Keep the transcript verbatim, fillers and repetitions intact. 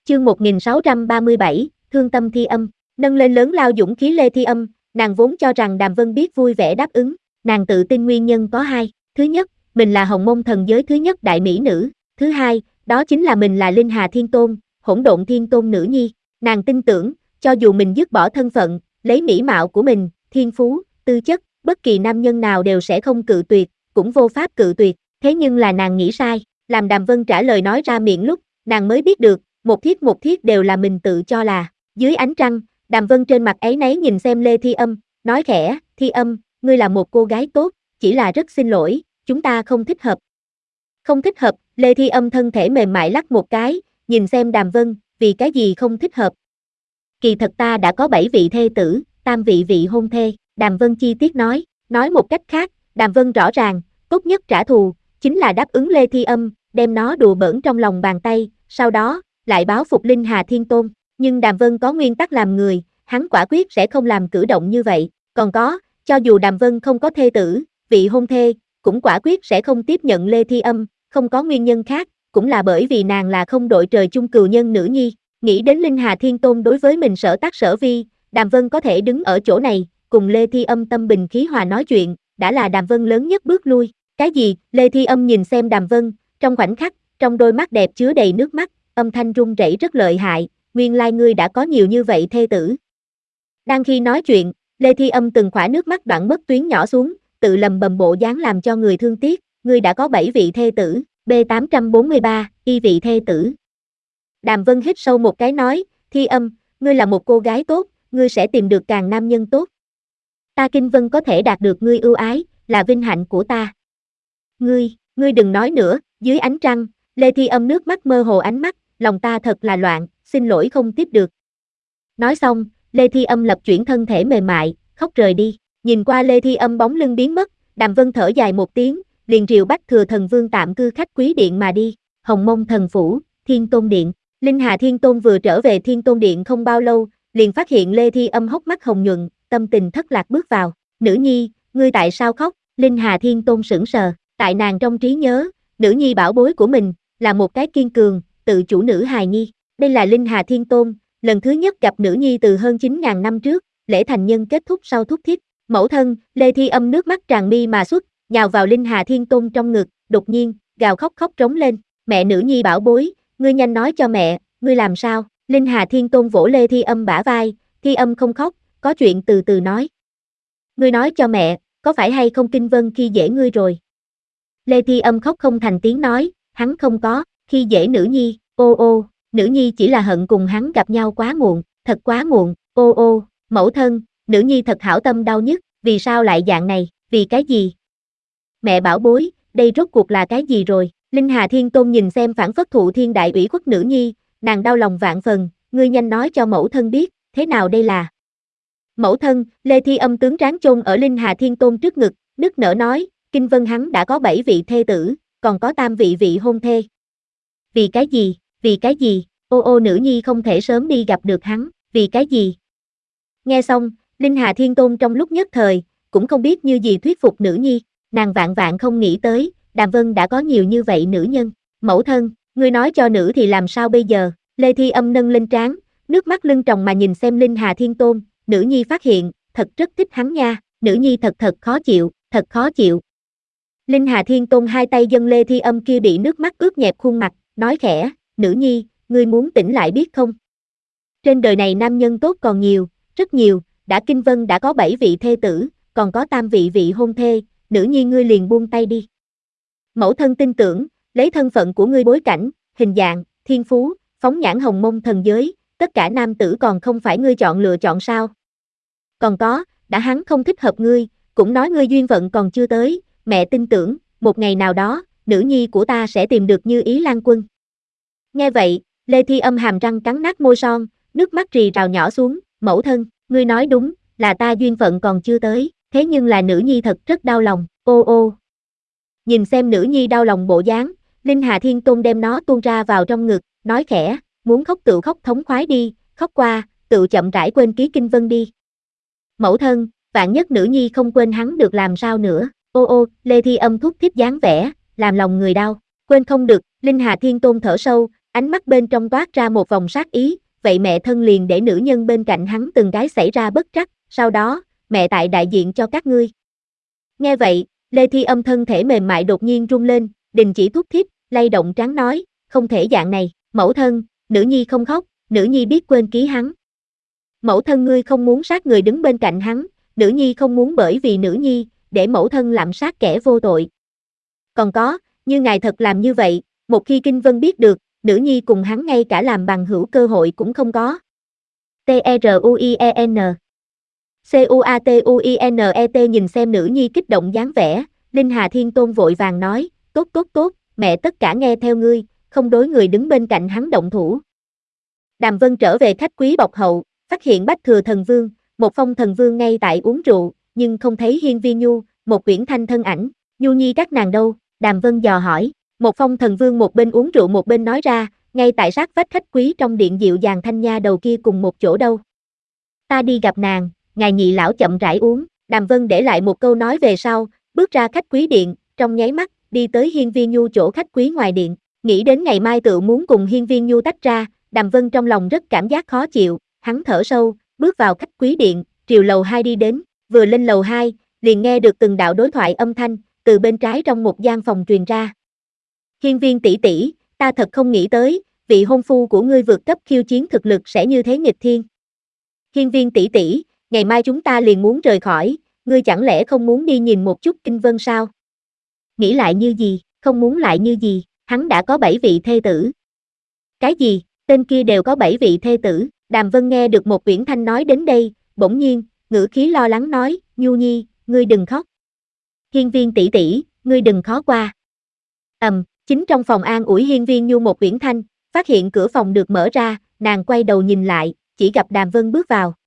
Chương một nghìn sáu trăm ba mươi bảy, Thương tâm Thi Âm. Nâng lên lớn lao dũng khí Lê Thi Âm, nàng vốn cho rằng Đàm Vân biết vui vẻ đáp ứng. Nàng tự tin nguyên nhân có hai. Thứ nhất, mình là hồng môn thần giới thứ nhất đại mỹ nữ. Thứ hai, đó chính là mình là Linh Hà Thiên Tôn, Hỗn Độn Thiên Tôn nữ nhi. Nàng tin tưởng, cho dù mình dứt bỏ thân phận, lấy mỹ mạo của mình, thiên phú, tư chất, bất kỳ nam nhân nào đều sẽ không cự tuyệt, cũng vô pháp cự tuyệt. Thế nhưng là nàng nghĩ sai, làm Đàm Vân trả lời nói ra miệng lúc, nàng mới biết được, một thiết một thiết đều là mình tự cho là. Dưới ánh trăng, Đàm Vân trên mặt áy náy nhìn xem Lê Thi Âm, nói khẽ, Thi Âm, ngươi là một cô gái tốt, chỉ là rất xin lỗi, chúng ta không thích hợp. Không thích hợp, Lê Thi Âm thân thể mềm mại lắc một cái, nhìn xem Đàm Vân, vì cái gì không thích hợp. Kỳ thật ta đã có bảy vị thê tử, tam vị vị hôn thê, Đàm Vân chi tiết nói, nói một cách khác, Đàm Vân rõ ràng, tốt nhất trả thù, chính là đáp ứng Lê Thi Âm, đem nó đùa bỡn trong lòng bàn tay, sau đó, lại báo phục Linh Hà Thiên Tôn. Nhưng Đàm Vân có nguyên tắc làm người, hắn quả quyết sẽ không làm cử động như vậy. Còn có, cho dù Đàm Vân không có thê tử, vị hôn thê, cũng quả quyết sẽ không tiếp nhận Lê Thi Âm, không có nguyên nhân khác, cũng là bởi vì nàng là không đội trời chung cừu nhân nữ nhi. Nghĩ đến Linh Hà Thiên Tôn đối với mình sở tác sở vi, Đàm Vân có thể đứng ở chỗ này, cùng Lê Thi Âm tâm bình khí hòa nói chuyện, đã là Đàm Vân lớn nhất bước lui. Cái gì? Lê Thi Âm nhìn xem Đàm Vân, trong khoảnh khắc, trong đôi mắt đẹp chứa đầy nước mắt, âm thanh run rẩy rất lợi hại, nguyên lai ngươi đã có nhiều như vậy thê tử. Đang khi nói chuyện, Lê Thi Âm từng khỏa nước mắt đoạn mất tuyến nhỏ xuống, tự lầm bầm bộ dáng làm cho người thương tiếc, ngươi đã có bảy vị thê tử, B tám trăm bốn mươi ba, y vị thê tử. Đàm Vân hít sâu một cái nói, Thi Âm, ngươi là một cô gái tốt, ngươi sẽ tìm được càng nam nhân tốt. Ta Kinh Vân có thể đạt được ngươi ưu ái, là vinh hạnh của ta. Ngươi, ngươi đừng nói nữa, dưới ánh trăng, Lê Thi Âm nước mắt mơ hồ ánh mắt, lòng ta thật là loạn, xin lỗi không tiếp được. Nói xong, Lê Thi Âm lập chuyển thân thể mềm mại, khóc rời đi. Nhìn qua Lê Thi Âm bóng lưng biến mất, Đàm Vân thở dài một tiếng, liền triều Bách Thừa Thần Vương tạm cư khách quý điện mà đi. Hồng Mông Thần Phủ, Thiên Tôn Điện. Linh Hà Thiên Tôn vừa trở về Thiên Tôn Điện không bao lâu, liền phát hiện Lê Thi Âm hốc mắt hồng nhuận, tâm tình thất lạc bước vào. Nữ nhi, ngươi tại sao khóc? Linh Hà Thiên Tôn sững sờ, tại nàng trong trí nhớ, nữ nhi bảo bối của mình, là một cái kiên cường, tự chủ nữ hài nhi. Đây là Linh Hà Thiên Tôn, lần thứ nhất gặp nữ nhi từ hơn chín nghìn năm trước, lễ thành nhân kết thúc sau thúc thiết. Mẫu thân, Lê Thi Âm nước mắt tràn mi mà xuất, nhào vào Linh Hà Thiên Tôn trong ngực, đột nhiên, gào khóc khóc trống lên, mẹ nữ nhi bảo bối, ngươi nhanh nói cho mẹ, ngươi làm sao? Linh Hà Thiên Tôn vỗ Lê Thi Âm bả vai, Thi Âm không khóc, có chuyện từ từ nói. Ngươi nói cho mẹ, có phải hay không Kinh Vân khi dễ ngươi rồi? Lê Thi Âm khóc không thành tiếng nói, hắn không có, khi dễ nữ nhi, ô ô, nữ nhi chỉ là hận cùng hắn gặp nhau quá muộn, thật quá muộn, ô ô, mẫu thân, nữ nhi thật hảo tâm đau nhất, vì sao lại dạng này, vì cái gì? Mẹ bảo bối, đây rốt cuộc là cái gì rồi? Linh Hà Thiên Tôn nhìn xem phản phất thụ thiên đại ủy khuất nữ nhi, nàng đau lòng vạn phần, ngươi nhanh nói cho mẫu thân biết, thế nào đây là? Mẫu thân, Lê Thi Âm tướng trán chôn ở Linh Hà Thiên Tôn trước ngực, nức nở nói, Kinh Vân hắn đã có bảy vị thê tử, còn có tam vị vị hôn thê. Vì cái gì, vì cái gì, ô ô nữ nhi không thể sớm đi gặp được hắn, vì cái gì? Nghe xong, Linh Hà Thiên Tôn trong lúc nhất thời, cũng không biết như gì thuyết phục nữ nhi, nàng vạn vạn không nghĩ tới, Đàm Vân đã có nhiều như vậy nữ nhân. Mẫu thân, ngươi nói cho nữ thì làm sao bây giờ? Lê Thi Âm nâng lên trán, nước mắt lưng tròng mà nhìn xem Linh Hà Thiên Tôn, nữ nhi phát hiện, thật rất thích hắn nha, nữ nhi thật thật khó chịu, thật khó chịu. Linh Hà Thiên Tôn hai tay dâng Lê Thi Âm kia bị nước mắt ướt nhẹp khuôn mặt, nói khẽ, nữ nhi, ngươi muốn tỉnh lại biết không? Trên đời này nam nhân tốt còn nhiều, rất nhiều, đã Kinh Vân đã có bảy vị thê tử, còn có tam vị vị hôn thê, nữ nhi ngươi liền buông tay đi. Mẫu thân tin tưởng, lấy thân phận của ngươi bối cảnh, hình dạng, thiên phú, phóng nhãn hồng mông thần giới, tất cả nam tử còn không phải ngươi chọn lựa chọn sao? Còn có, đã hắn không thích hợp ngươi, cũng nói ngươi duyên vận còn chưa tới, mẹ tin tưởng, một ngày nào đó, nữ nhi của ta sẽ tìm được Như Ý Lan Quân. Nghe vậy, Lê Thi Âm hàm răng cắn nát môi son, nước mắt rì rào nhỏ xuống, mẫu thân, ngươi nói đúng, là ta duyên phận còn chưa tới, thế nhưng là nữ nhi thật rất đau lòng, ô ô. Nhìn xem nữ nhi đau lòng bộ dáng, Linh Hà Thiên Tôn đem nó tuôn ra vào trong ngực, nói khẽ, muốn khóc tự khóc thống khoái đi, khóc qua, tự chậm rãi quên ký Kinh Vân đi. Mẫu thân, vạn nhất nữ nhi không quên hắn được làm sao nữa, ô ô, Lê Thi Âm thúc thiết dáng vẻ, làm lòng người đau, quên không được, Linh Hà Thiên Tôn thở sâu, ánh mắt bên trong toát ra một vòng sát ý, vậy mẹ thân liền để nữ nhân bên cạnh hắn từng cái xảy ra bất trắc, sau đó, mẹ tại đại diện cho các ngươi. Nghe vậy, Lê Thi Âm thân thể mềm mại đột nhiên rung lên, đình chỉ thúc thiết, lay động trán nói, không thể dạng này, mẫu thân, nữ nhi không khóc, nữ nhi biết quên ký hắn. Mẫu thân ngươi không muốn sát người đứng bên cạnh hắn, nữ nhi không muốn bởi vì nữ nhi, để mẫu thân lạm sát kẻ vô tội. Còn có, như ngài thật làm như vậy, một khi Kinh Vân biết được, nữ nhi cùng hắn ngay cả làm bằng hữu cơ hội cũng không có. T E R U I E N C U A T U I N E T nhìn xem nữ nhi kích động dáng vẻ, Linh Hà Thiên Tôn vội vàng nói, tốt tốt tốt, mẹ tất cả nghe theo ngươi, không đối người đứng bên cạnh hắn động thủ. Đàm Vân trở về khách quý bọc hậu, phát hiện Bách Thừa Thần Vương, một Phong Thần Vương ngay tại uống rượu, nhưng không thấy Hiên Vi Nhu, một Uyển Thanh thân ảnh, Nhu Nhi các nàng đâu, Đàm Vân dò hỏi, một Phong Thần Vương một bên uống rượu một bên nói ra, ngay tại sát vách khách quý trong điện dịu dàng thanh nha đầu kia cùng một chỗ đâu. Ta đi gặp nàng, ngài nhị lão chậm rãi uống, Đàm Vân để lại một câu nói về sau, bước ra khách quý điện, trong nháy mắt, đi tới Hiên Vi Nhu chỗ khách quý ngoài điện, nghĩ đến ngày mai tự muốn cùng Hiên Vi Nhu tách ra, Đàm Vân trong lòng rất cảm giác khó chịu, hắn thở sâu, bước vào khách quý điện, triều lầu hai đi đến, vừa lên lầu hai, liền nghe được từng đạo đối thoại âm thanh, từ bên trái trong một gian phòng truyền ra. Hiên Viên tỷ tỷ, ta thật không nghĩ tới, vị hôn phu của ngươi vượt cấp khiêu chiến thực lực sẽ như thế nghịch thiên. Hiên Viên tỷ tỷ, ngày mai chúng ta liền muốn rời khỏi, ngươi chẳng lẽ không muốn đi nhìn một chút Kinh Vân sao? Nghĩ lại như gì, không muốn lại như gì, hắn đã có bảy vị thê tử. Cái gì, tên kia đều có bảy vị thê tử, Đàm Vân nghe được một Uyển Thanh nói đến đây, bỗng nhiên, ngữ khí lo lắng nói, Nhu Nhi, ngươi đừng khóc. Hiên Viên tỷ tỷ, ngươi đừng khó qua. Ầm, um, chính trong phòng an ủi Hiên Viên Nhu một Uyển Thanh, phát hiện cửa phòng được mở ra, nàng quay đầu nhìn lại, chỉ gặp Đàm Vân bước vào.